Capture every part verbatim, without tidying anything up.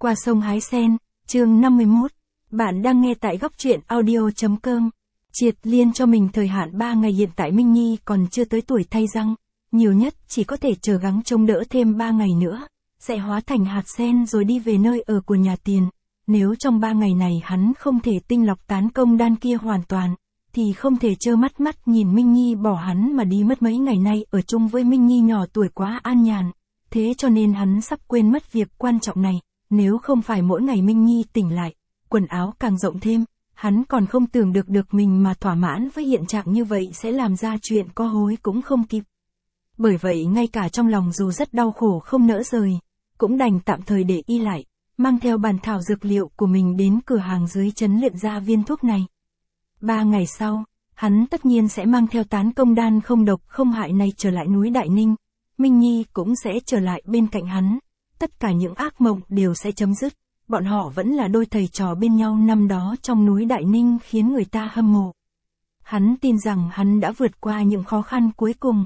Qua sông hái sen, chương năm mươi mốt. Bạn đang nghe tại góc truyện audio chấm com. Triệt Liên cho mình thời hạn ba ngày, hiện tại Minh Nhi còn chưa tới tuổi thay răng, nhiều nhất chỉ có thể chờ gắng trông đỡ thêm ba ngày nữa, sẽ hóa thành hạt sen rồi đi về nơi ở của nhà Tiền. Nếu trong ba ngày này hắn không thể tinh lọc tán công đan kia hoàn toàn, thì không thể trơ mắt mắt nhìn Minh Nhi bỏ hắn mà đi mất. Mấy ngày nay ở chung với Minh Nhi nhỏ tuổi quá an nhàn, thế cho nên hắn sắp quên mất việc quan trọng này. Nếu không phải mỗi ngày Minh Nhi tỉnh lại, quần áo càng rộng thêm, hắn còn không tưởng được được mình mà thỏa mãn với hiện trạng như vậy sẽ làm ra chuyện có hối cũng không kịp. Bởi vậy ngay cả trong lòng dù rất đau khổ không nỡ rời, cũng đành tạm thời để y lại, mang theo bàn thảo dược liệu của mình đến cửa hàng dưới trấn luyện ra viên thuốc này. Ba ngày sau, hắn tất nhiên sẽ mang theo tán công đan không độc không hại này trở lại núi Đại Ninh, Minh Nhi cũng sẽ trở lại bên cạnh hắn. Tất cả những ác mộng đều sẽ chấm dứt, bọn họ vẫn là đôi thầy trò bên nhau năm đó trong núi Đại Ninh khiến người ta hâm mộ. Hắn tin rằng hắn đã vượt qua những khó khăn cuối cùng.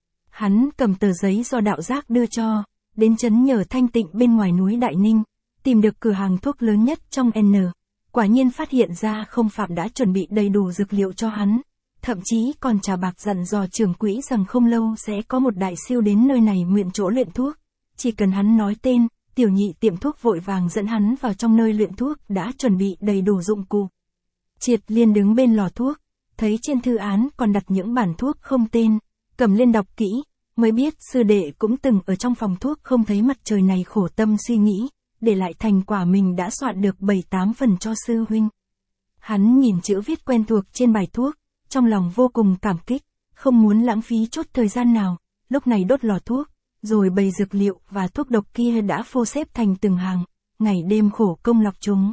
Hắn cầm tờ giấy do đạo giác đưa cho, đến trấn Nhờ Thanh Tịnh bên ngoài núi Đại Ninh, tìm được cửa hàng thuốc lớn nhất trong N. Quả nhiên phát hiện ra không phạm đã chuẩn bị đầy đủ dược liệu cho hắn, thậm chí còn trả bạc dặn dò trưởng quỹ rằng không lâu sẽ có một đại siêu đến nơi này mượn chỗ luyện thuốc. Chỉ cần hắn nói tên, tiểu nhị tiệm thuốc vội vàng dẫn hắn vào trong nơi luyện thuốc đã chuẩn bị đầy đủ dụng cụ. Triệt Liên đứng bên lò thuốc, thấy trên thư án còn đặt những bản thuốc không tên, cầm lên đọc kỹ, mới biết sư đệ cũng từng ở trong phòng thuốc không thấy mặt trời này khổ tâm suy nghĩ, để lại thành quả mình đã soạn được bảy tám phần cho sư huynh. Hắn nhìn chữ viết quen thuộc trên bài thuốc, trong lòng vô cùng cảm kích, không muốn lãng phí chút thời gian nào, lúc này đốt lò thuốc, rồi bày dược liệu và thuốc độc kia đã phô xếp thành từng hàng, ngày đêm khổ công lọc chúng.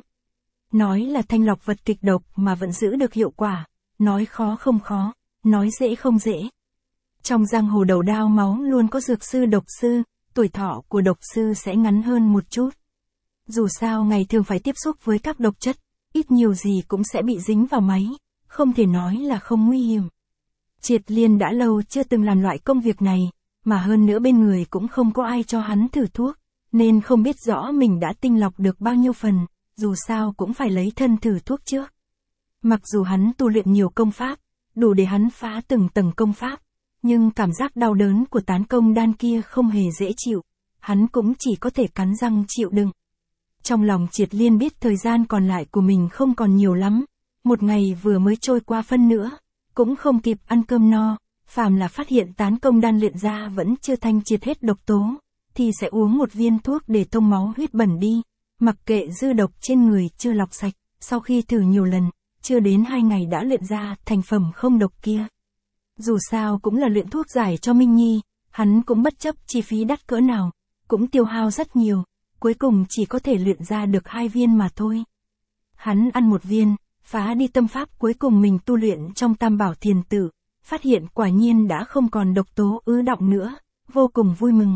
Nói là thanh lọc vật kịch độc mà vẫn giữ được hiệu quả, nói khó không khó, nói dễ không dễ. Trong giang hồ đầu đao máu luôn có dược sư độc sư, tuổi thọ của độc sư sẽ ngắn hơn một chút. Dù sao ngày thường phải tiếp xúc với các độc chất, ít nhiều gì cũng sẽ bị dính vào máy, không thể nói là không nguy hiểm. Triệt Liên đã lâu chưa từng làm loại công việc này, mà hơn nữa bên người cũng không có ai cho hắn thử thuốc, nên không biết rõ mình đã tinh lọc được bao nhiêu phần, dù sao cũng phải lấy thân thử thuốc trước. Mặc dù hắn tu luyện nhiều công pháp, đủ để hắn phá từng tầng công pháp, nhưng cảm giác đau đớn của tán công đan kia không hề dễ chịu, hắn cũng chỉ có thể cắn răng chịu đựng. Trong lòng Triệt Liên biết thời gian còn lại của mình không còn nhiều lắm, một ngày vừa mới trôi qua phân nữa, cũng không kịp ăn cơm no. Phàm là phát hiện tán công đan luyện ra vẫn chưa thanh triệt hết độc tố, thì sẽ uống một viên thuốc để thông máu huyết bẩn đi, mặc kệ dư độc trên người chưa lọc sạch. Sau khi thử nhiều lần, chưa đến hai ngày đã luyện ra thành phẩm không độc kia. Dù sao cũng là luyện thuốc giải cho Minh Nhi, hắn cũng bất chấp chi phí đắt cỡ nào, cũng tiêu hao rất nhiều, cuối cùng chỉ có thể luyện ra được hai viên mà thôi. Hắn ăn một viên, phá đi tâm pháp cuối cùng mình tu luyện trong Tam Bảo Thiền Tử, phát hiện quả nhiên đã không còn độc tố ứ đọng nữa, vô cùng vui mừng.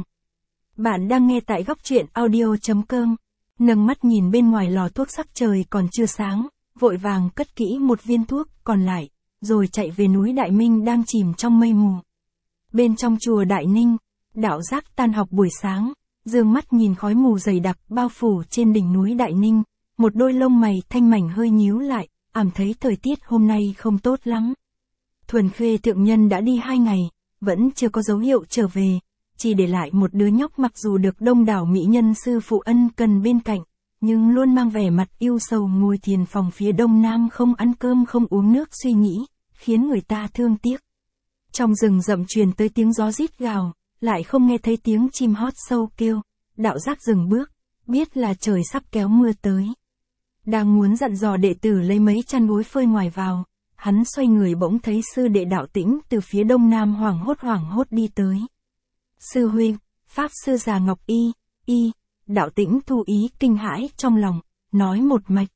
Bạn đang nghe tại góc truyện audio chấm com. Nâng mắt nhìn bên ngoài lò thuốc sắc trời còn chưa sáng, vội vàng cất kỹ một viên thuốc còn lại, rồi chạy về núi Đại Minh đang chìm trong mây mù. Bên trong chùa Đại Ninh, đạo giác tan học buổi sáng, dương mắt nhìn khói mù dày đặc bao phủ trên đỉnh núi Đại Ninh, một đôi lông mày thanh mảnh hơi nhíu lại, ảm thấy thời tiết hôm nay không tốt lắm. Thuần Khê thượng nhân đã đi hai ngày, vẫn chưa có dấu hiệu trở về, chỉ để lại một đứa nhóc mặc dù được đông đảo mỹ nhân sư phụ ân cần bên cạnh, nhưng luôn mang vẻ mặt yêu sầu ngồi thiền phòng phía đông nam không ăn cơm không uống nước suy nghĩ, khiến người ta thương tiếc. Trong rừng rậm truyền tới tiếng gió rít gào, lại không nghe thấy tiếng chim hót sâu kêu, đạo giác dừng bước, biết là trời sắp kéo mưa tới. Đang muốn dặn dò đệ tử lấy mấy chăn gối phơi ngoài vào, hắn xoay người bỗng thấy sư đệ Đạo Tĩnh từ phía đông nam hoảng hốt hoảng hốt đi tới. Sư huynh, pháp sư già Ngọc Y, Y, Đạo Tĩnh thu ý kinh hãi trong lòng, nói một mạch.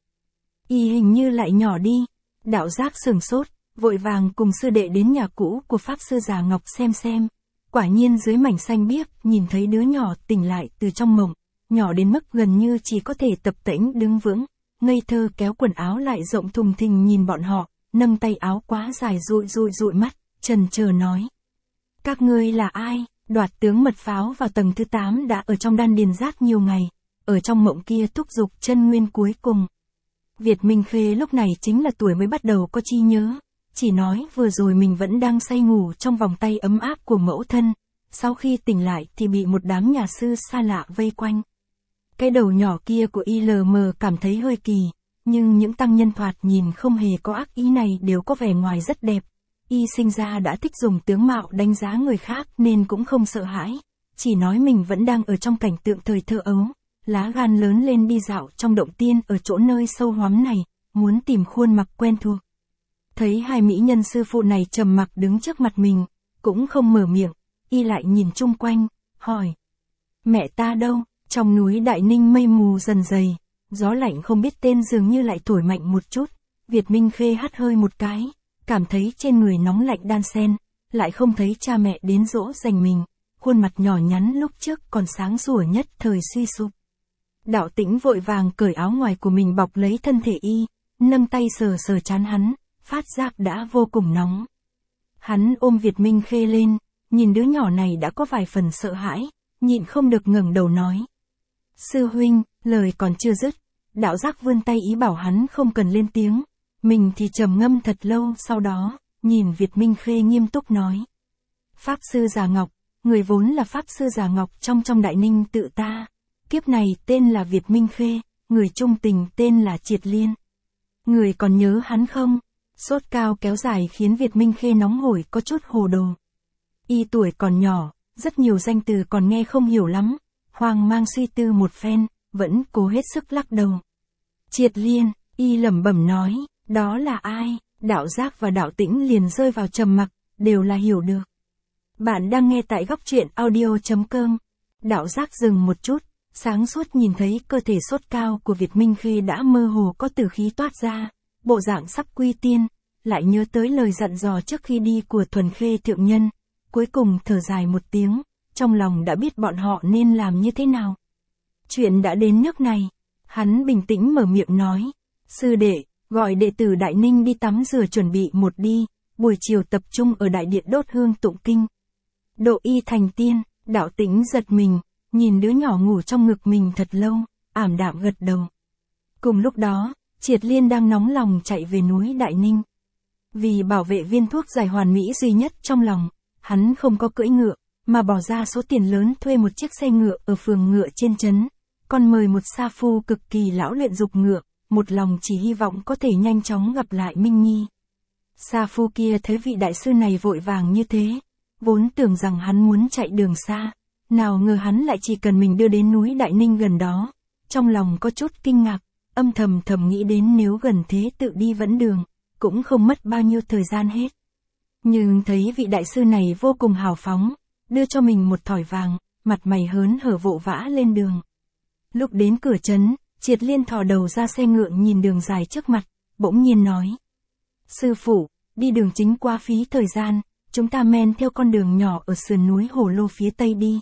Y hình như lại nhỏ đi, đạo giác sửng sốt, vội vàng cùng sư đệ đến nhà cũ của pháp sư già Ngọc xem xem. Quả nhiên dưới mảnh xanh biếc nhìn thấy đứa nhỏ tỉnh lại từ trong mộng, nhỏ đến mức gần như chỉ có thể tập tễnh đứng vững, ngây thơ kéo quần áo lại rộng thùng thình nhìn bọn họ. Nâng tay áo quá dài dụi dụi dụi mắt, trần chờ nói. Các ngươi là ai? Đoạt tướng mật pháo vào tầng thứ tám đã ở trong đan điền giác nhiều ngày, ở trong mộng kia thúc giục chân nguyên cuối cùng. Việt Minh Khê lúc này chính là tuổi mới bắt đầu có trí nhớ, chỉ nói vừa rồi mình vẫn đang say ngủ trong vòng tay ấm áp của mẫu thân, sau khi tỉnh lại thì bị một đám nhà sư xa lạ vây quanh. Cái đầu nhỏ kia của i lờ em cảm thấy hơi kỳ, nhưng những tăng nhân thoạt nhìn không hề có ác ý này đều có vẻ ngoài rất đẹp. Y sinh ra đã thích dùng tướng mạo đánh giá người khác nên cũng không sợ hãi, chỉ nói mình vẫn đang ở trong cảnh tượng thời thơ ấu, lá gan lớn lên đi dạo trong động tiên ở chỗ nơi sâu hoắm này, muốn tìm khuôn mặt quen thuộc. Thấy hai mỹ nhân sư phụ này trầm mặc đứng trước mặt mình, cũng không mở miệng, y lại nhìn chung quanh, hỏi. Mẹ ta đâu? Trong núi Đại Ninh mây mù dần dày, gió lạnh không biết tên dường như lại thổi mạnh một chút, Việt Minh Khê hắt hơi một cái, cảm thấy trên người nóng lạnh đan xen, lại không thấy cha mẹ đến dỗ dành mình, khuôn mặt nhỏ nhắn lúc trước còn sáng sủa nhất thời suy sụp. Đạo Tĩnh vội vàng cởi áo ngoài của mình bọc lấy thân thể y, nâng tay sờ sờ trán hắn, phát giác đã vô cùng nóng. Hắn ôm Việt Minh Khê lên, nhìn đứa nhỏ này đã có vài phần sợ hãi, nhịn không được ngẩng đầu nói. Sư huynh, lời còn chưa dứt, đạo giác vươn tay ý bảo hắn không cần lên tiếng, mình thì trầm ngâm thật lâu sau đó, nhìn Việt Minh Khê nghiêm túc nói. Pháp sư Già Ngọc, người vốn là Pháp sư Già Ngọc trong trong Đại Ninh tự ta, kiếp này tên là Việt Minh Khê, người trung tình tên là Triệt Liên. Người còn nhớ hắn không? Sốt cao kéo dài khiến Việt Minh Khê nóng hổi có chút hồ đồ. Y tuổi còn nhỏ, rất nhiều danh từ còn nghe không hiểu lắm, hoang mang suy tư một phen, vẫn cố hết sức lắc đầu. Triệt Liên, y lẩm bẩm nói, đó là ai? Đạo Giác và Đạo Tĩnh liền rơi vào trầm mặc, đều là hiểu được. Bạn đang nghe tại góc truyện audio chấm com. Đạo Giác dừng một chút, sáng suốt nhìn thấy cơ thể sốt cao của Việt Minh Khê đã mơ hồ có tử khí toát ra, bộ dạng sắc quy tiên, lại nhớ tới lời dặn dò trước khi đi của Thuần Khê thượng nhân, cuối cùng thở dài một tiếng, trong lòng đã biết bọn họ nên làm như thế nào. Chuyện đã đến nước này, hắn bình tĩnh mở miệng nói, sư đệ, gọi đệ tử Đại Ninh đi tắm rửa chuẩn bị một đi, buổi chiều tập trung ở đại điện đốt hương tụng kinh. Độ y thành tiên, Đạo Tĩnh giật mình, nhìn đứa nhỏ ngủ trong ngực mình thật lâu, ảm đạm gật đầu. Cùng lúc đó, Triệt Liên đang nóng lòng chạy về núi Đại Ninh. Vì bảo vệ viên thuốc giải hoàn mỹ duy nhất trong lòng, hắn không có cưỡi ngựa, mà bỏ ra số tiền lớn thuê một chiếc xe ngựa ở phường ngựa trên trấn, còn mời một sa phu cực kỳ lão luyện dục ngựa, một lòng chỉ hy vọng có thể nhanh chóng gặp lại Minh Nhi. Sa phu kia thấy vị đại sư này vội vàng như thế, vốn tưởng rằng hắn muốn chạy đường xa, nào ngờ hắn lại chỉ cần mình đưa đến núi Đại Ninh gần đó, trong lòng có chút kinh ngạc, âm thầm thầm nghĩ đến nếu gần thế tự đi vẫn đường, cũng không mất bao nhiêu thời gian hết. Nhưng thấy vị đại sư này vô cùng hào phóng, đưa cho mình một thỏi vàng, mặt mày hớn hở vội vã lên đường. Lúc đến cửa trấn, Triệt Liên thò đầu ra xe ngựa nhìn đường dài trước mặt, bỗng nhiên nói. Sư phụ, đi đường chính qua phí thời gian, chúng ta men theo con đường nhỏ ở sườn núi Hồ Lô phía tây đi.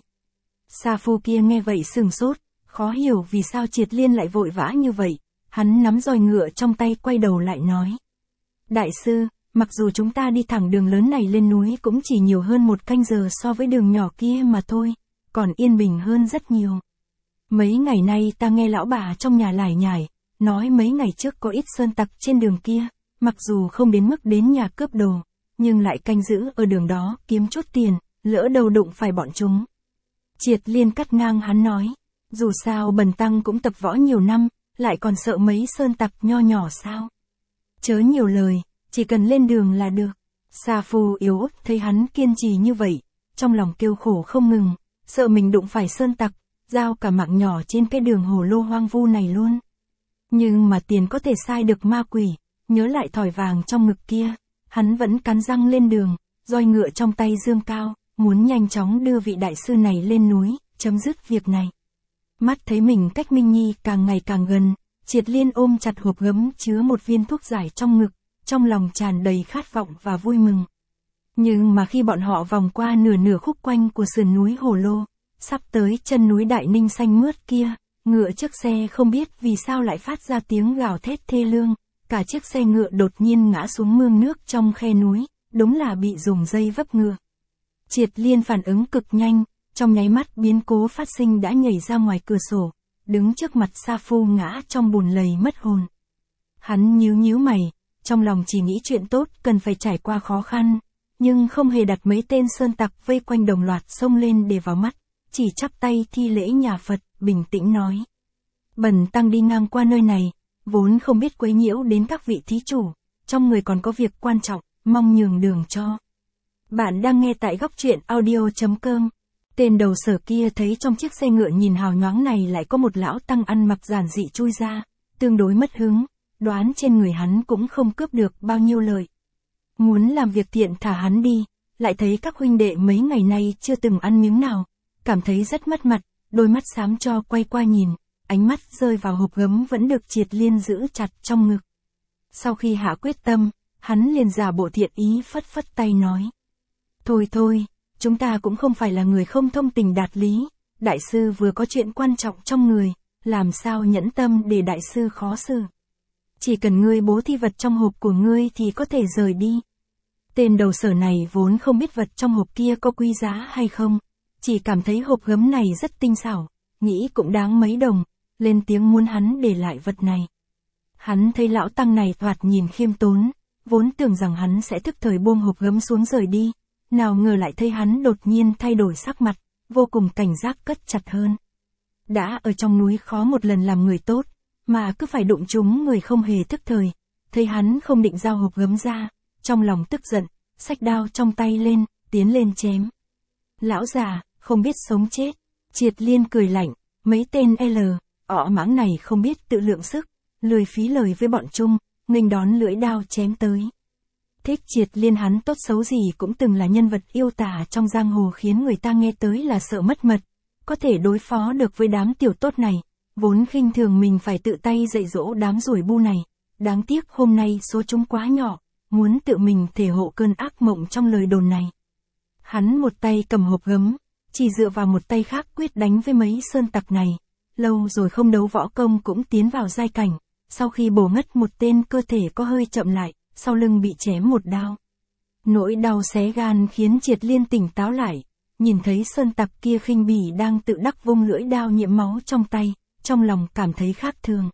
Sa phu kia nghe vậy sừng sốt, khó hiểu vì sao Triệt Liên lại vội vã như vậy, hắn nắm roi ngựa trong tay quay đầu lại nói. Đại sư, mặc dù chúng ta đi thẳng đường lớn này lên núi cũng chỉ nhiều hơn một canh giờ so với đường nhỏ kia mà thôi, còn yên bình hơn rất nhiều. Mấy ngày nay ta nghe lão bà trong nhà lải nhải, nói mấy ngày trước có ít sơn tặc trên đường kia, mặc dù không đến mức đến nhà cướp đồ, nhưng lại canh giữ ở đường đó kiếm chút tiền, lỡ đầu đụng phải bọn chúng. Triệt Liên cắt ngang hắn nói, dù sao bần tăng cũng tập võ nhiều năm, lại còn sợ mấy sơn tặc nho nhỏ sao? Chớ nhiều lời, chỉ cần lên đường là được. Sa phu yếu ớt thấy hắn kiên trì như vậy, trong lòng kêu khổ không ngừng, sợ mình đụng phải sơn tặc, giao cả mạng nhỏ trên cái đường Hồ Lô hoang vu này luôn. Nhưng mà tiền có thể sai được ma quỷ, nhớ lại thỏi vàng trong ngực kia, hắn vẫn cắn răng lên đường, roi ngựa trong tay dương cao, muốn nhanh chóng đưa vị đại sư này lên núi, chấm dứt việc này. Mắt thấy mình cách Minh Nhi càng ngày càng gần, Triệt Liên ôm chặt hộp gấm chứa một viên thuốc giải trong ngực, trong lòng tràn đầy khát vọng và vui mừng. Nhưng mà khi bọn họ vòng qua nửa nửa khúc quanh của sườn núi Hồ Lô, sắp tới chân núi Đại Ninh xanh mướt kia, ngựa trước xe không biết vì sao lại phát ra tiếng gào thét thê lương, cả chiếc xe ngựa đột nhiên ngã xuống mương nước trong khe núi, đúng là bị dùng dây vấp ngựa. Triệt Liên phản ứng cực nhanh, trong nháy mắt biến cố phát sinh đã nhảy ra ngoài cửa sổ, đứng trước mặt Sa Phu ngã trong bùn lầy mất hồn. Hắn nhíu nhíu mày, trong lòng chỉ nghĩ chuyện tốt cần phải trải qua khó khăn, nhưng không hề đặt mấy tên sơn tặc vây quanh đồng loạt xông lên để vào mắt, chỉ chắp tay thi lễ nhà Phật, bình tĩnh nói. Bần tăng đi ngang qua nơi này, vốn không biết quấy nhiễu đến các vị thí chủ, trong người còn có việc quan trọng, mong nhường đường cho. Bạn đang nghe tại góc truyện audio chấm com. Tên đầu sở kia thấy trong chiếc xe ngựa nhìn hào nhoáng này lại có một lão tăng ăn mặc giản dị chui ra, tương đối mất hứng, đoán trên người hắn cũng không cướp được bao nhiêu lợi. Muốn làm việc thiện thả hắn đi, lại thấy các huynh đệ mấy ngày nay chưa từng ăn miếng nào, cảm thấy rất mất mặt, đôi mắt xám cho quay qua nhìn, ánh mắt rơi vào hộp gấm vẫn được Triệt Liên giữ chặt trong ngực. Sau khi hạ quyết tâm, hắn liền giả bộ thiện ý phất phất tay nói. Thôi thôi, chúng ta cũng không phải là người không thông tình đạt lý, đại sư vừa có chuyện quan trọng trong người, làm sao nhẫn tâm để đại sư khó xử. Chỉ cần ngươi bố thi vật trong hộp của ngươi thì có thể rời đi. Tên đầu sở này vốn không biết vật trong hộp kia có quý giá hay không, chỉ cảm thấy hộp gấm này rất tinh xảo, nghĩ cũng đáng mấy đồng, lên tiếng muốn hắn để lại vật này. Hắn thấy lão tăng này thoạt nhìn khiêm tốn, vốn tưởng rằng hắn sẽ thức thời buông hộp gấm xuống rời đi, nào ngờ lại thấy hắn đột nhiên thay đổi sắc mặt, vô cùng cảnh giác cất chặt hơn. Đã ở trong núi khó một lần làm người tốt, mà cứ phải đụng trúng người không hề thức thời, thấy hắn không định giao hộp gấm ra, trong lòng tức giận, xách đao trong tay lên, tiến lên chém. Lão già, không biết sống chết, Triệt Liên cười lạnh, mấy tên L, ọ mãng này không biết tự lượng sức, lười phí lời với bọn chung, nghênh đón lưỡi đao chém tới. Thích Triệt Liên hắn tốt xấu gì cũng từng là nhân vật yêu tả trong giang hồ khiến người ta nghe tới là sợ mất mật, có thể đối phó được với đám tiểu tốt này, vốn khinh thường mình phải tự tay dạy dỗ đám rủi bu này, đáng tiếc hôm nay số chúng quá nhỏ, muốn tự mình thể hộ cơn ác mộng trong lời đồn này. Hắn một tay cầm hộp gấm, chỉ dựa vào một tay khác quyết đánh với mấy sơn tặc này, lâu rồi không đấu võ công cũng tiến vào giai cảnh, sau khi bổ ngất một tên cơ thể có hơi chậm lại, sau lưng bị chém một đao. Nỗi đau xé gan khiến Triệt Liên tỉnh táo lại, nhìn thấy sơn tặc kia khinh bỉ đang tự đắc vung lưỡi đao nhiễm máu trong tay, trong lòng cảm thấy khác thường.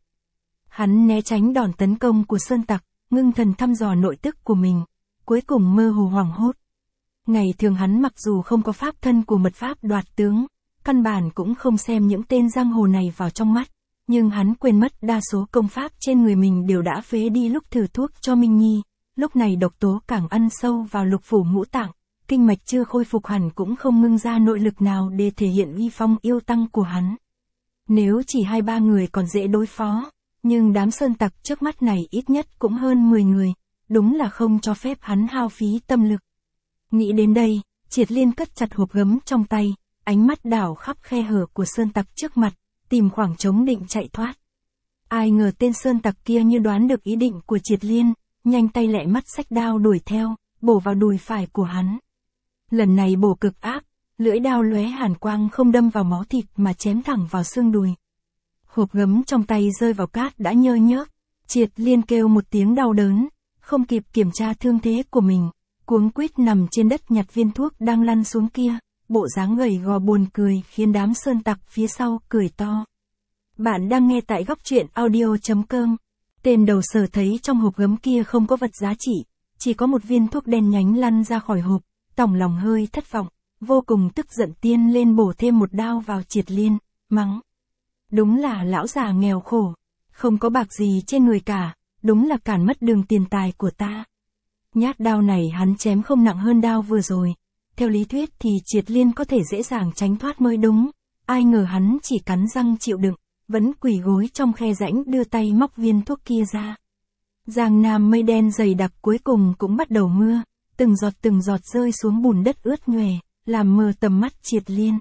Hắn né tránh đòn tấn công của sơn tặc, ngưng thần thăm dò nội tức của mình, cuối cùng mơ hồ hoảng hốt. Ngày thường hắn mặc dù không có pháp thân của mật pháp đoạt tướng, căn bản cũng không xem những tên giang hồ này vào trong mắt, nhưng hắn quên mất đa số công pháp trên người mình đều đã phế đi lúc thử thuốc cho Minh Nhi, lúc này độc tố càng ăn sâu vào lục phủ ngũ tạng, kinh mạch chưa khôi phục hẳn cũng không ngưng ra nội lực nào để thể hiện uy phong yêu tăng của hắn. Nếu chỉ hai ba người còn dễ đối phó, nhưng đám sơn tặc trước mắt này ít nhất cũng hơn mười người, đúng là không cho phép hắn hao phí tâm lực. Nghĩ đến đây, Triệt Liên cất chặt hộp gấm trong tay, ánh mắt đảo khắp khe hở của sơn tặc trước mặt, tìm khoảng trống định chạy thoát. Ai ngờ tên sơn tặc kia như đoán được ý định của Triệt Liên, nhanh tay lẹ mắt xách đao đuổi theo, bổ vào đùi phải của hắn. Lần này bổ cực ác, lưỡi đao lóe hàn quang không đâm vào máu thịt mà chém thẳng vào xương đùi. Hộp gấm trong tay rơi vào cát đã nhơ nhớp, Triệt Liên kêu một tiếng đau đớn, không kịp kiểm tra thương thế của mình, cuống quýt nằm trên đất nhặt viên thuốc đang lăn xuống kia, bộ dáng gầy gò buồn cười khiến đám sơn tặc phía sau cười to. Bạn đang nghe tại góc truyện audio chấm com. Tên đầu sở thấy trong hộp gấm kia không có vật giá trị, chỉ có một viên thuốc đen nhánh lăn ra khỏi hộp, tỏng lòng hơi thất vọng, vô cùng tức giận tiên lên bổ thêm một đao vào Triệt Liên, mắng. Đúng là lão già nghèo khổ, không có bạc gì trên người cả, đúng là cản mất đường tiền tài của ta. Nhát đao này hắn chém không nặng hơn đao vừa rồi, theo lý thuyết thì Triệt Liên có thể dễ dàng tránh thoát mới đúng, ai ngờ hắn chỉ cắn răng chịu đựng, vẫn quỳ gối trong khe rãnh đưa tay móc viên thuốc kia ra. Giang Nam mây đen dày đặc cuối cùng cũng bắt đầu mưa, từng giọt từng giọt rơi xuống bùn đất ướt nhoè, làm mờ tầm mắt Triệt Liên.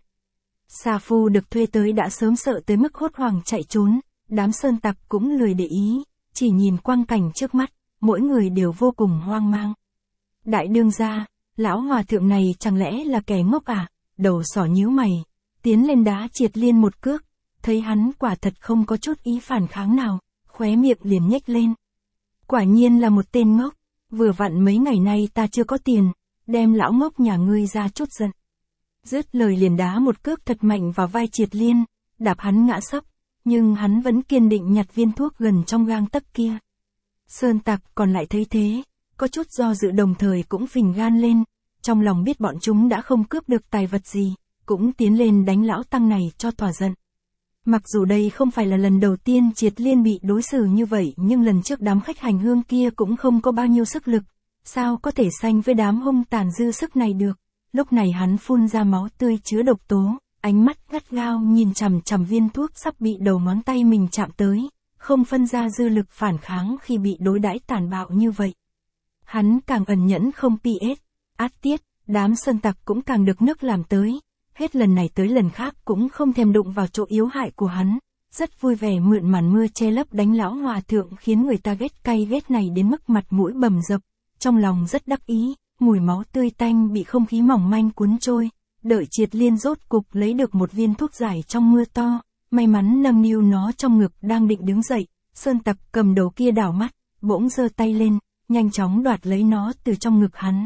Sa Phu được thuê tới đã sớm sợ tới mức hốt hoảng chạy trốn, đám sơn tặc cũng lười để ý, chỉ nhìn quang cảnh trước mắt, mỗi người đều vô cùng hoang mang. Đại đương gia, lão hòa thượng này chẳng lẽ là kẻ ngốc à? Đầu sỏ nhíu mày, tiến lên đá Triệt Liên một cước, thấy hắn quả thật không có chút ý phản kháng nào, khóe miệng liền nhếch lên. Quả nhiên là một tên ngốc, vừa vặn mấy ngày nay ta chưa có tiền, đem lão ngốc nhà ngươi ra chút giận. Dứt lời liền đá một cước thật mạnh vào vai Triệt Liên, đạp hắn ngã sấp, nhưng hắn vẫn kiên định nhặt viên thuốc gần trong gang tấc kia. Sơn Tặc còn lại thấy thế, có chút do dự đồng thời cũng phình gan lên, trong lòng biết bọn chúng đã không cướp được tài vật gì, cũng tiến lên đánh lão tăng này cho thỏa giận. Mặc dù đây không phải là lần đầu tiên Triệt Liên bị đối xử như vậy, nhưng lần trước đám khách hành hương kia cũng không có bao nhiêu sức lực, sao có thể sánh với đám hung tàn dư sức này được. Lúc này hắn phun ra máu tươi chứa độc tố, ánh mắt gắt gao nhìn chằm chằm viên thuốc sắp bị đầu ngón tay mình chạm tới, không phân ra dư lực phản kháng khi bị đối đãi tàn bạo như vậy. Hắn càng ẩn nhẫn không pi ết, át tiết, đám sơn tặc cũng càng được nước làm tới, hết lần này tới lần khác cũng không thèm đụng vào chỗ yếu hại của hắn, rất vui vẻ mượn màn mưa che lấp đánh lão hòa thượng khiến người ta ghét cay ghét này đến mức mặt mũi bầm dập, trong lòng rất đắc ý, mùi máu tươi tanh bị không khí mỏng manh cuốn trôi, đợi Triệt Liên rốt cục lấy được một viên thuốc giải trong mưa to, may mắn nâng niu nó trong ngực đang định đứng dậy, sơn tặc cầm đầu kia đảo mắt, bỗng giơ tay lên, nhanh chóng đoạt lấy nó từ trong ngực hắn.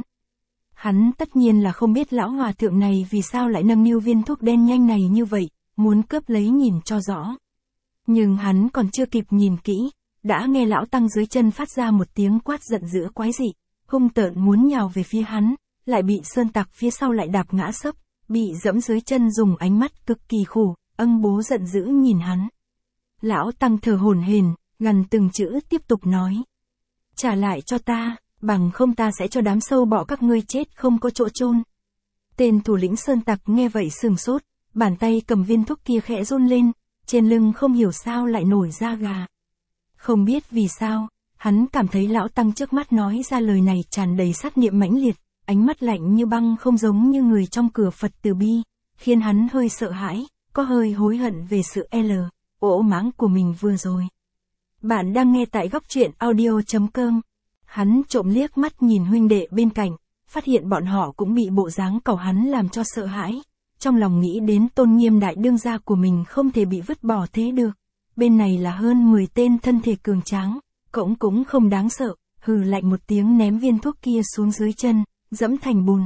Hắn tất nhiên là không biết lão hòa thượng này vì sao lại nâng niu viên thuốc đen nhanh này như vậy, muốn cướp lấy nhìn cho rõ. Nhưng hắn còn chưa kịp nhìn kỹ, đã nghe lão tăng dưới chân phát ra một tiếng quát giận dữ quái dị, hung tợn muốn nhào về phía hắn, lại bị sơn tặc phía sau lại đạp ngã sấp, bị dẫm dưới chân dùng ánh mắt cực kỳ khủng, âng bố giận dữ nhìn hắn. Lão tăng thở hổn hển, gần từng chữ tiếp tục nói. Trả lại cho ta, bằng không ta sẽ cho đám sâu bọ các ngươi chết không có chỗ chôn. Tên thủ lĩnh sơn tặc nghe vậy sừng sốt, bàn tay cầm viên thuốc kia khẽ run lên, trên lưng không hiểu sao lại nổi da gà. Không biết vì sao, hắn cảm thấy lão tăng trước mắt nói ra lời này tràn đầy sát niệm mãnh liệt, ánh mắt lạnh như băng không giống như người trong cửa Phật từ bi, khiến hắn hơi sợ hãi, có hơi hối hận về sự L, ỗ mãng của mình vừa rồi. Bạn đang nghe tại góc truyện audio chấm com. Hắn trộm liếc mắt nhìn huynh đệ bên cạnh, phát hiện bọn họ cũng bị bộ dáng cẩu hắn làm cho sợ hãi. Trong lòng nghĩ đến tôn nghiêm đại đương gia của mình không thể bị vứt bỏ thế được. Bên này là hơn mười tên thân thể cường tráng, cổng cũng không đáng sợ, hừ lạnh một tiếng ném viên thuốc kia xuống dưới chân, dẫm thành bùn.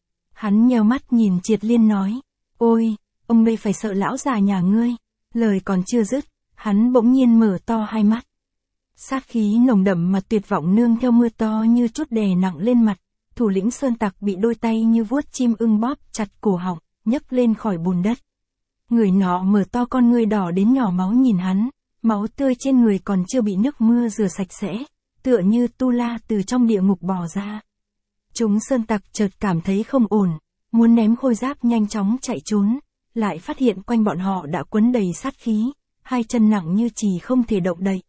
Hắn nheo mắt nhìn Triệt Liên nói, ôi, ông đây phải sợ lão già nhà ngươi. Lời còn chưa dứt, hắn bỗng nhiên mở to hai mắt. Sát khí nồng đậm mà tuyệt vọng nương theo mưa to như chút đè nặng lên mặt, thủ lĩnh sơn tặc bị đôi tay như vuốt chim ưng bóp chặt cổ họng, nhấc lên khỏi bùn đất. Người nọ mở to con ngươi đỏ đến nhỏ máu nhìn hắn, máu tươi trên người còn chưa bị nước mưa rửa sạch sẽ, tựa như tu la từ trong địa ngục bò ra. Chúng sơn tặc chợt cảm thấy không ổn, muốn ném khôi giáp nhanh chóng chạy trốn, lại phát hiện quanh bọn họ đã quấn đầy sát khí, hai chân nặng như chì không thể động đậy.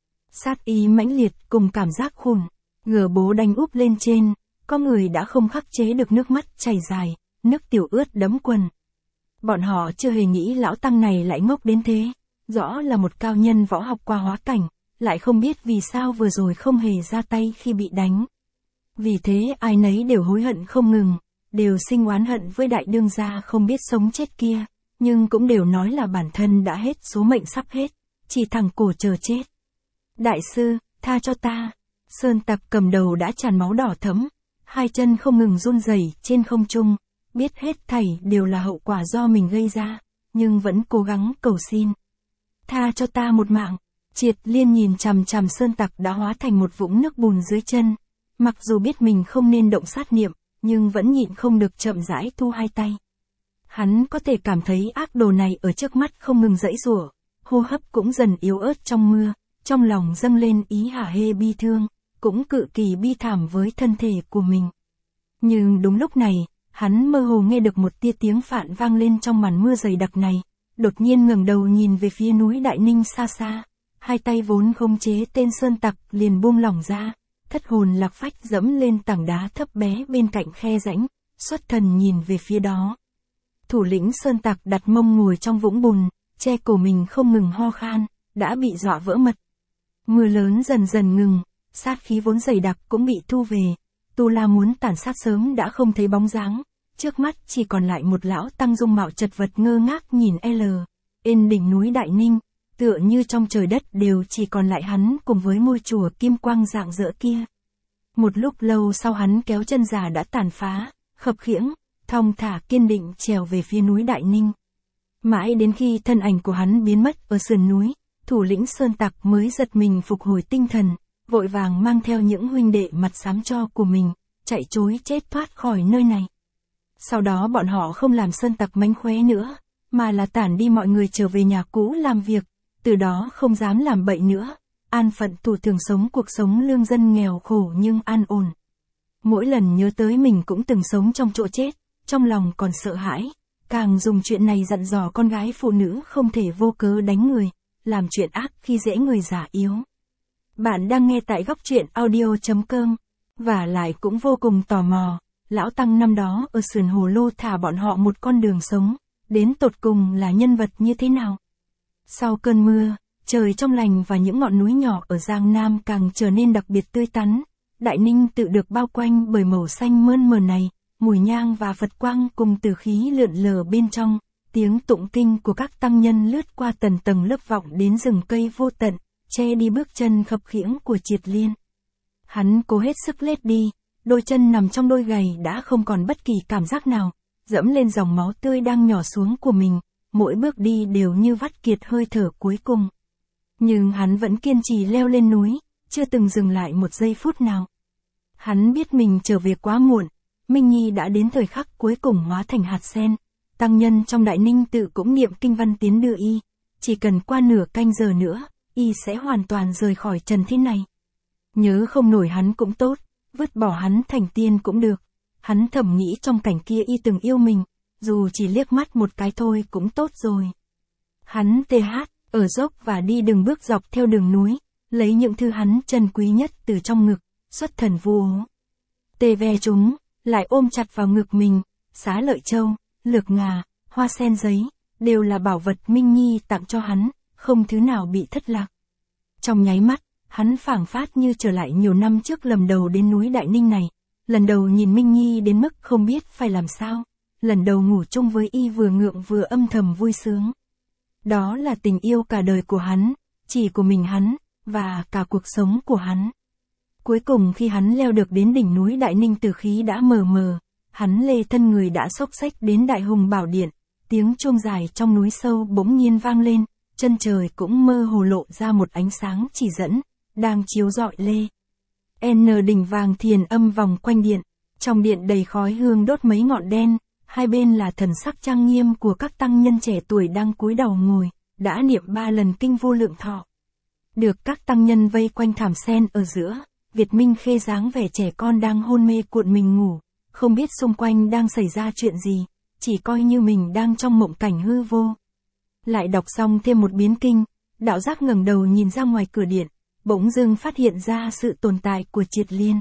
Sát ý mãnh liệt cùng cảm giác khủng, ngửa bố đánh úp lên trên, có người đã không khắc chế được nước mắt chảy dài, nước tiểu ướt đẫm quần. Bọn họ chưa hề nghĩ lão tăng này lại ngốc đến thế, rõ là một cao nhân võ học qua hóa cảnh, lại không biết vì sao vừa rồi không hề ra tay khi bị đánh. Vì thế ai nấy đều hối hận không ngừng, đều sinh oán hận với đại đương gia không biết sống chết kia, nhưng cũng đều nói là bản thân đã hết số mệnh sắp hết, chỉ thẳng cổ chờ chết. Đại sư, tha cho ta. Sơn tặc cầm đầu đã tràn máu đỏ thẫm, hai chân không ngừng run rẩy trên không trung, biết hết thảy đều là hậu quả do mình gây ra, nhưng vẫn cố gắng cầu xin. Tha cho ta một mạng. Triệt Liên nhìn chằm chằm sơn tặc đã hóa thành một vũng nước bùn dưới chân, mặc dù biết mình không nên động sát niệm, nhưng vẫn nhịn không được chậm rãi thu hai tay. Hắn có thể cảm thấy ác đồ này ở trước mắt không ngừng giãy giụa, hô hấp cũng dần yếu ớt trong mưa, trong lòng dâng lên ý hả hê bi thương, cũng cự kỳ bi thảm với thân thể của mình. Nhưng đúng lúc này, hắn mơ hồ nghe được một tia tiếng phạn vang lên trong màn mưa dày đặc này, đột nhiên ngẩng đầu nhìn về phía núi Đại Ninh xa xa, hai tay vốn khống chế tên sơn tặc liền buông lỏng ra, thất hồn lạc phách dẫm lên tảng đá thấp bé bên cạnh khe rãnh, xuất thần nhìn về phía đó. Thủ lĩnh sơn tặc đặt mông ngồi trong vũng bùn, che cổ mình không ngừng ho khan, đã bị dọa vỡ mật. Mưa lớn dần dần ngừng, sát khí vốn dày đặc cũng bị thu về, tu la muốn tàn sát sớm đã không thấy bóng dáng, trước mắt chỉ còn lại một lão tăng dung mạo chật vật ngơ ngác nhìn L, trên đỉnh núi Đại Ninh, tựa như trong trời đất đều chỉ còn lại hắn cùng với ngôi chùa kim quang rạng rỡ kia. Một lúc lâu sau hắn kéo chân già đã tàn phá, khập khiễng, thong thả kiên định trèo về phía núi Đại Ninh. Mãi đến khi thân ảnh của hắn biến mất ở sườn núi, thủ lĩnh sơn tặc mới giật mình phục hồi tinh thần, vội vàng mang theo những huynh đệ mặt xám cho của mình, chạy trối chết thoát khỏi nơi này. Sau đó bọn họ không làm sơn tặc mánh khóe nữa, mà là tản đi mọi người trở về nhà cũ làm việc, từ đó không dám làm bậy nữa, an phận thủ thường sống cuộc sống lương dân nghèo khổ nhưng an ổn. Mỗi lần nhớ tới mình cũng từng sống trong chỗ chết, trong lòng còn sợ hãi, càng dùng chuyện này dặn dò con gái phụ nữ không thể vô cớ đánh người, làm chuyện ác khi dễ người già yếu. Bạn đang nghe tại góc truyện audio chấm com, và lại cũng vô cùng tò mò, lão tăng năm đó ở sườn hồ lô thả bọn họ một con đường sống, đến tột cùng là nhân vật như thế nào? Sau cơn mưa, trời trong lành và những ngọn núi nhỏ ở Giang Nam càng trở nên đặc biệt tươi tắn, Đại Ninh tự được bao quanh bởi màu xanh mơn mởn này, mùi nhang và Phật quang cùng từ khí lượn lờ bên trong, tiếng tụng kinh của các tăng nhân lướt qua tầng tầng lớp vọng đến rừng cây vô tận, che đi bước chân khập khiễng của Triệt Liên. Hắn cố hết sức lết đi, đôi chân nằm trong đôi giày đã không còn bất kỳ cảm giác nào, dẫm lên dòng máu tươi đang nhỏ xuống của mình, mỗi bước đi đều như vắt kiệt hơi thở cuối cùng. Nhưng hắn vẫn kiên trì leo lên núi, chưa từng dừng lại một giây phút nào. Hắn biết mình trở về quá muộn, Minh Nhi đã đến thời khắc cuối cùng hóa thành hạt sen, tăng nhân trong Đại Ninh tự cũng niệm kinh văn tiến đưa y, chỉ cần qua nửa canh giờ nữa, y sẽ hoàn toàn rời khỏi trần thế này. Nhớ không nổi hắn cũng tốt, vứt bỏ hắn thành tiên cũng được. Hắn thầm nghĩ trong cảnh kia y từng yêu mình, dù chỉ liếc mắt một cái thôi cũng tốt rồi. Hắn tê hát, ở dốc và đi từng bước dọc theo đường núi, lấy những thứ hắn trân quý nhất từ trong ngực, xuất thần vô ố. Tê ve chúng, lại ôm chặt vào ngực mình, xá lợi châu, lược ngà, hoa sen giấy, đều là bảo vật Minh Nhi tặng cho hắn, không thứ nào bị thất lạc. Trong nháy mắt, hắn phảng phất như trở lại nhiều năm trước lần đầu đến núi Đại Ninh này, lần đầu nhìn Minh Nhi đến mức không biết phải làm sao, lần đầu ngủ chung với y vừa ngượng vừa âm thầm vui sướng. Đó là tình yêu cả đời của hắn, chỉ của mình hắn, và cả cuộc sống của hắn. Cuối cùng khi hắn leo được đến đỉnh núi Đại Ninh từ khí đã mờ mờ, hắn lê thân người đã xốc xách đến Đại Hùng Bảo Điện, tiếng chuông dài trong núi sâu bỗng nhiên vang lên, chân trời cũng mơ hồ lộ ra một ánh sáng chỉ dẫn, đang chiếu rọi lê. N đỉnh vàng thiền âm vòng quanh điện, trong điện đầy khói hương đốt mấy ngọn đen, hai bên là thần sắc trang nghiêm của các tăng nhân trẻ tuổi đang cúi đầu ngồi, đã niệm ba lần kinh vô lượng thọ. Được các tăng nhân vây quanh thảm sen ở giữa, Việt Minh Khê dáng vẻ trẻ con đang hôn mê cuộn mình ngủ, không biết xung quanh đang xảy ra chuyện gì, chỉ coi như mình đang trong mộng cảnh hư vô. Lại đọc xong thêm một biến kinh, đạo giác ngẩng đầu nhìn ra ngoài cửa điện, bỗng dưng phát hiện ra sự tồn tại của Triệt Liên.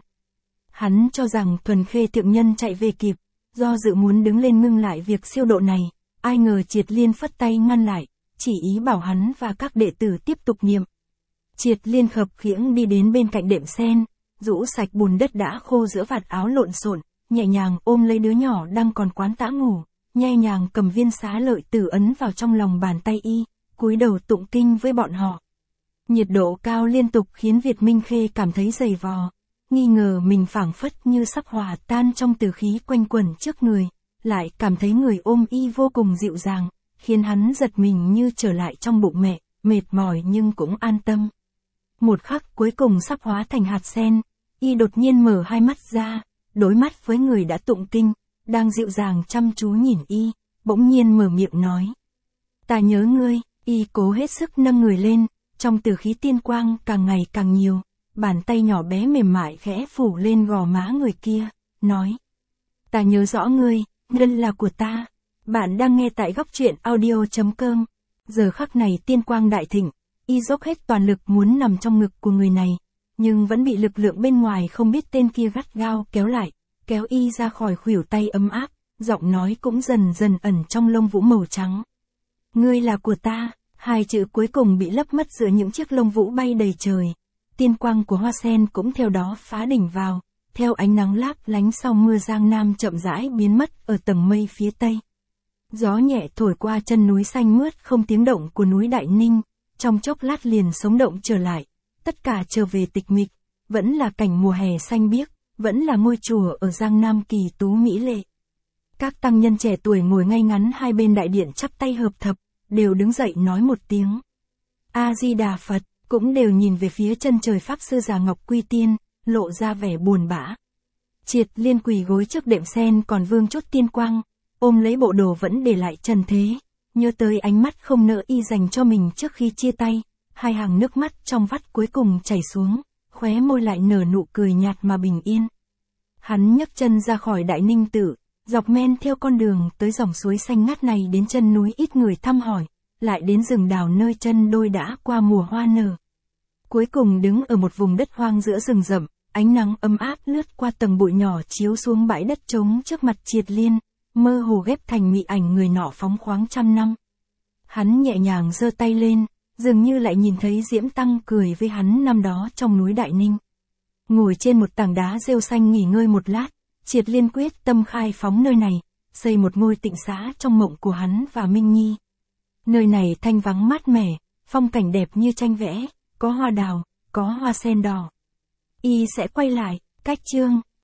Hắn cho rằng Thuần Khê thượng nhân chạy về kịp, do dự muốn đứng lên ngưng lại việc siêu độ này, ai ngờ Triệt Liên phất tay ngăn lại, chỉ ý bảo hắn và các đệ tử tiếp tục niệm. Triệt Liên khập khiễng đi đến bên cạnh đệm sen, rũ sạch bùn đất đã khô giữa vạt áo lộn xộn, nhẹ nhàng ôm lấy đứa nhỏ đang còn quán tã ngủ, nhẹ nhàng cầm viên xá lợi tử ấn vào trong lòng bàn tay y, cúi đầu tụng kinh với bọn họ. Nhiệt độ cao liên tục khiến Việt Minh Khê cảm thấy dày vò, nghi ngờ mình phảng phất như sắp hòa tan trong từ khí quanh quẩn trước người, lại cảm thấy người ôm y vô cùng dịu dàng, khiến hắn giật mình như trở lại trong bụng mẹ, mệt mỏi nhưng cũng an tâm. Một khắc cuối cùng sắp hóa thành hạt sen, y đột nhiên mở hai mắt ra, đối mắt với người đã tụng kinh, đang dịu dàng chăm chú nhìn y, bỗng nhiên mở miệng nói. Ta nhớ ngươi, y cố hết sức nâng người lên, trong từ khí tiên quang càng ngày càng nhiều, bàn tay nhỏ bé mềm mại khẽ phủ lên gò má người kia, nói. Ta nhớ rõ ngươi, ngươi là của ta. Bạn đang nghe tại góc truyện audio chấm com. Giờ khắc này tiên quang đại thịnh, y dốc hết toàn lực muốn nằm trong ngực của người này, nhưng vẫn bị lực lượng bên ngoài không biết tên kia gắt gao kéo lại, kéo y ra khỏi khuỷu tay ấm áp, giọng nói cũng dần dần ẩn trong lông vũ màu trắng. Ngươi là của ta, hai chữ cuối cùng bị lấp mất giữa những chiếc lông vũ bay đầy trời. Tiên quang của hoa sen cũng theo đó phá đỉnh vào, theo ánh nắng láp lánh sau mưa Giang Nam chậm rãi biến mất ở tầng mây phía tây. Gió nhẹ thổi qua chân núi xanh mướt không tiếng động của núi Đại Ninh, trong chốc lát liền sống động trở lại, tất cả trở về tịch mịch, vẫn là cảnh mùa hè xanh biếc, vẫn là ngôi chùa ở Giang Nam kỳ tú mỹ lệ. Các tăng nhân trẻ tuổi ngồi ngay ngắn hai bên đại điện chắp tay hợp thập, đều đứng dậy nói một tiếng A-di-đà Phật, cũng đều nhìn về phía chân trời Pháp Sư Già Ngọc Quy Tiên, lộ ra vẻ buồn bã. Triệt Liên quỳ gối trước đệm sen còn vương chốt tiên quang, ôm lấy bộ đồ vẫn để lại trần thế, nhớ tới ánh mắt không nỡ y dành cho mình trước khi chia tay, hai hàng nước mắt trong vắt cuối cùng chảy xuống, khóe môi lại nở nụ cười nhạt mà bình yên. Hắn nhấc chân ra khỏi Đại Ninh Tự, dọc men theo con đường tới dòng suối xanh ngát này đến chân núi ít người thăm hỏi, lại đến rừng đào nơi chân đôi đã qua mùa hoa nở. Cuối cùng đứng ở một vùng đất hoang giữa rừng rậm, ánh nắng ấm áp lướt qua tầng bụi nhỏ chiếu xuống bãi đất trống trước mặt Triệt Liên, mơ hồ ghép thành mị ảnh người nọ phóng khoáng trăm năm. Hắn nhẹ nhàng giơ tay lên, dường như lại nhìn thấy Diễm Tăng cười với hắn năm đó trong núi Đại Ninh. Ngồi trên một tảng đá rêu xanh nghỉ ngơi một lát, Triệt Liên quyết tâm khai phóng nơi này, xây một ngôi tịnh xá trong mộng của hắn và Minh Nhi. Nơi này thanh vắng mát mẻ, phong cảnh đẹp như tranh vẽ, có hoa đào, có hoa sen đỏ. Y sẽ quay lại, cách chương.